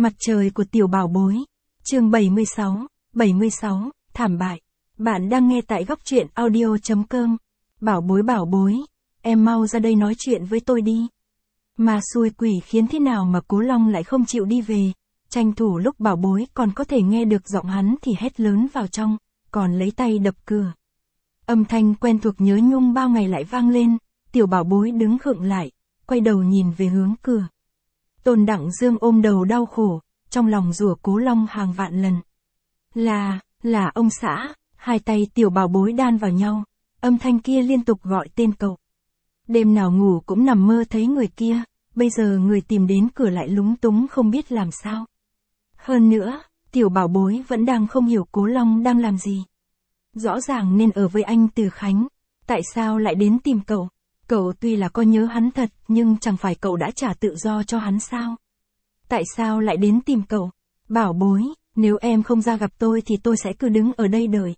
Mặt trời của tiểu bảo bối. Chương 76, thảm bại. Bạn đang nghe tại góc truyện audio.com. Bảo bối, em mau ra đây nói chuyện với tôi đi. Mà xui quỷ khiến thế nào mà Cố Long lại không chịu đi về. Tranh thủ lúc bảo bối còn có thể nghe được giọng hắn thì hét lớn vào trong, còn lấy tay đập cửa. Âm thanh quen thuộc nhớ nhung bao ngày lại vang lên, tiểu bảo bối đứng khựng lại, quay đầu nhìn về hướng cửa. Tôn Đặng Dương ôm đầu đau khổ, trong lòng rủa Cố Long hàng vạn lần. Là ông xã, hai tay tiểu bảo bối đan vào nhau, âm thanh kia liên tục gọi tên cậu. Đêm nào ngủ cũng nằm mơ thấy người kia, bây giờ người tìm đến cửa lại lúng túng không biết làm sao. Hơn nữa, tiểu bảo bối vẫn đang không hiểu Cố Long đang làm gì. Rõ ràng nên ở với anh Từ Khánh, tại sao lại đến tìm cậu? Cậu tuy là có nhớ hắn thật, nhưng chẳng phải cậu đã trả tự do cho hắn sao? Tại sao lại đến tìm cậu? Bảo bối, nếu em không ra gặp tôi thì tôi sẽ cứ đứng ở đây đợi.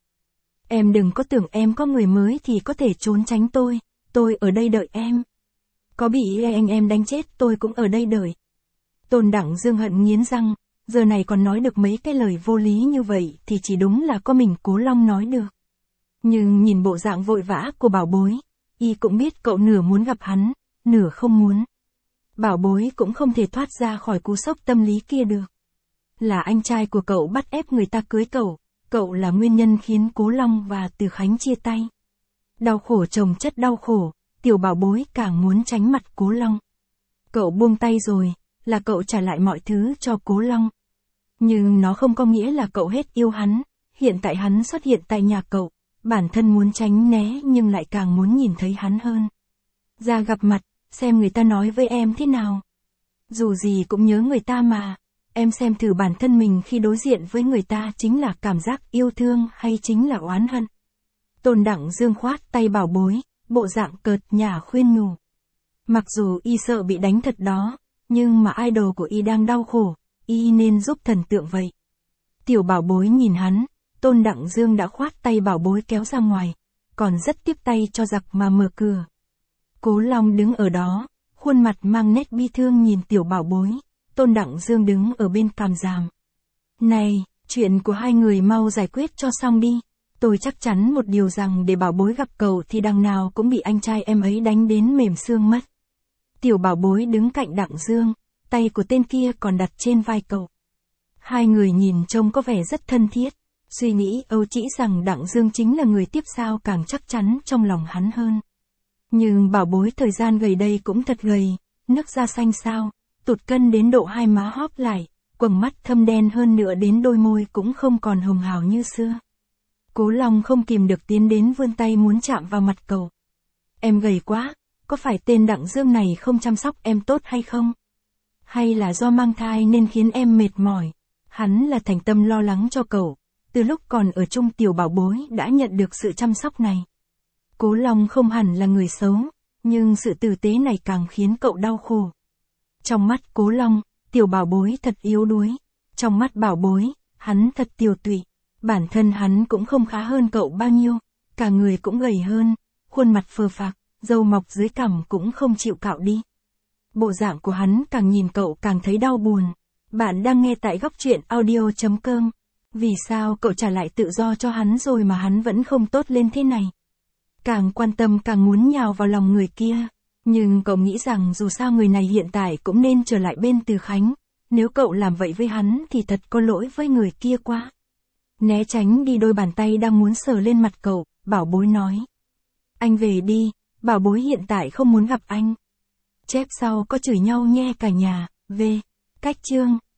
Em đừng có tưởng em có người mới thì có thể trốn tránh tôi ở đây đợi em. Có bị anh em đánh chết tôi cũng ở đây đợi. Tôn Đặng Dương hận nghiến răng, giờ này còn nói được mấy cái lời vô lý như vậy thì chỉ đúng là có mình Cố Long nói được. Nhưng nhìn bộ dạng vội vã của bảo bối, y cũng biết cậu nửa muốn gặp hắn, nửa không muốn. Bảo bối cũng không thể thoát ra khỏi cú sốc tâm lý kia được. Là anh trai của cậu bắt ép người ta cưới cậu là nguyên nhân khiến Cố Long và Từ Khánh chia tay. Đau khổ chồng chất đau khổ, tiểu bảo bối càng muốn tránh mặt Cố Long. Cậu buông tay rồi, là cậu trả lại mọi thứ cho Cố Long. Nhưng nó không có nghĩa là cậu hết yêu hắn, hiện tại hắn xuất hiện tại nhà cậu, bản thân muốn tránh né nhưng lại càng muốn nhìn thấy hắn hơn. Ra gặp mặt, xem người ta nói với em thế nào. Dù gì cũng nhớ người ta mà, em xem thử bản thân mình khi đối diện với người ta chính là cảm giác yêu thương hay chính là oán hận. Tôn Đặng Dương khoát tay bảo bối, bộ dạng cợt nhả khuyên nhủ. Mặc dù y sợ bị đánh thật đó, nhưng mà idol của y đang đau khổ, y nên giúp thần tượng vậy. Tiểu bảo bối nhìn hắn, Tôn Đặng Dương đã khoát tay bảo bối kéo ra ngoài, còn rất tiếp tay cho giặc mà mở cửa. Cố Long đứng ở đó, khuôn mặt mang nét bi thương nhìn tiểu bảo bối, Tôn Đặng Dương đứng ở bên cằm ràm. Này, chuyện của hai người mau giải quyết cho xong đi, tôi chắc chắn một điều rằng để bảo bối gặp cậu thì đằng nào cũng bị anh trai em ấy đánh đến mềm xương mất. Tiểu bảo bối đứng cạnh Đặng Dương, tay của tên kia còn đặt trên vai cậu. Hai người nhìn trông có vẻ rất thân thiết, suy nghĩ âu trĩ rằng Đặng Dương chính là người tiếp sao càng chắc chắn trong lòng hắn hơn. Nhưng bảo bối thời gian gầy đây cũng thật gầy, nước da xanh xao, tụt cân đến độ hai má hóp lại, quầng mắt thâm đen hơn nữa đến đôi môi cũng không còn hồng hào như xưa. Cố Long không kìm được tiến đến vươn tay muốn chạm vào mặt cậu. Em gầy quá, có phải tên Đặng Dương này không chăm sóc em tốt hay không? Hay là do mang thai nên khiến em mệt mỏi? Hắn là thành tâm lo lắng cho cậu, từ lúc còn ở chung tiểu bảo bối đã nhận được sự chăm sóc này. Cố Long không hẳn là người xấu, nhưng sự tử tế này càng khiến cậu đau khổ. Trong mắt Cố Long, tiểu bảo bối thật yếu đuối. Trong mắt bảo bối, hắn thật tiều tụy. Bản thân hắn cũng không khá hơn cậu bao nhiêu, cả người cũng gầy hơn, khuôn mặt phờ phạc, râu mọc dưới cằm cũng không chịu cạo đi. Bộ dạng của hắn càng nhìn cậu càng thấy đau buồn. Bạn đang nghe tại góc truyện audio.com. Vì sao cậu trả lại tự do cho hắn rồi mà hắn vẫn không tốt lên thế này? Càng quan tâm càng muốn nhào vào lòng người kia. Nhưng cậu nghĩ rằng dù sao người này hiện tại cũng nên trở lại bên Từ Khánh. Nếu cậu làm vậy với hắn thì thật có lỗi với người kia quá. Né tránh đi đôi bàn tay đang muốn sờ lên mặt cậu, bảo bối nói. Anh về đi, bảo bối hiện tại không muốn gặp anh. Chép sau có chửi nhau nhe cả nhà, về. Cách chương.